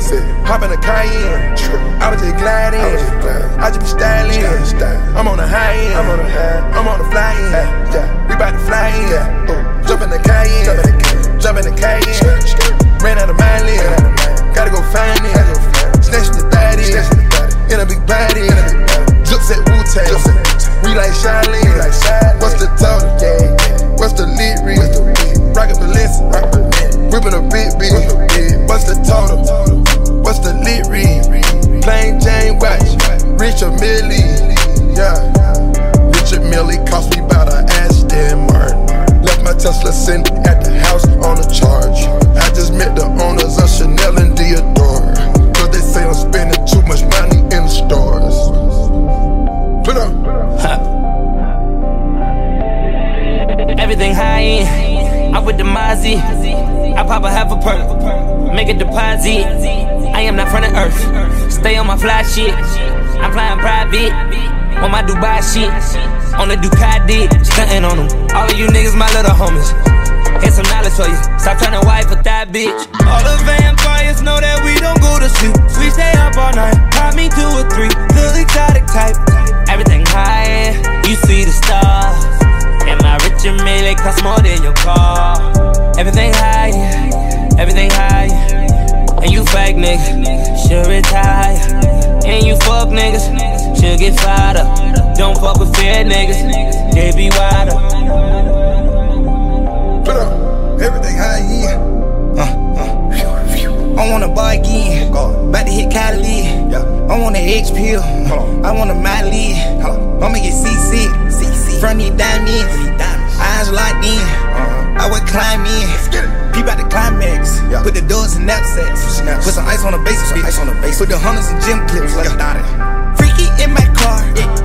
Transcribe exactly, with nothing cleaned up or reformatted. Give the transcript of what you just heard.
Hop in a Cayenne, I was just gliding. I just be styling. I'm on the high end. I'm on the high. I'm on the fly end. We bout to fly in. Jump in the Cayenne. Jump in the Cayenne. Ran out of my lane. Gotta go find it. Snatching the thirty. In a big body. Jukes at Wu-Tang. We like Shaolin. What's the total? What's the lit read? Rockin' Balenciaga. Whippin' a big bitch. What's the total? What's the lit read? Plain Jane watch. Richard Millie. Yeah. Richard Millie cost me about an Aston Martin. Left my Tesla sitting at the house on a charge. I just met the owners of Chanel and Dior. Cause they say I'm spending too much money in the stores. Put up. Everything high end. I'm with the Mozzie. I pop a half a perk. Make a deposit. I am not from the earth. Stay on my fly shit. I'm flying private. On my Dubai shit. On the Ducati. Stuntin' on them. All of you niggas my little homies. Here's some knowledge for you. Stop trying to wipe with that bitch. All the vampires know that we don't go to sleep. We stay up all night. Pop me two or three. Little exotic type. Everything high. You see the stars. And my Richard Mille cost more than your car. Everything high, everything high. And you fake niggas, should retire. And you fuck niggas, should get fired up. Don't fuck with fair niggas, they be wider. Put up, everything high, yeah. Uh, uh. I wanna buy again, about to hit Cali. I want an H pill, I want a Miley. I'ma get C C, front of diamonds, eyes locked in. I would climb in, peep out the climax. Put the doors in knapsacks, put some ice on the base, ice on the base. Put the hunters in gym clips. Freaky in my car,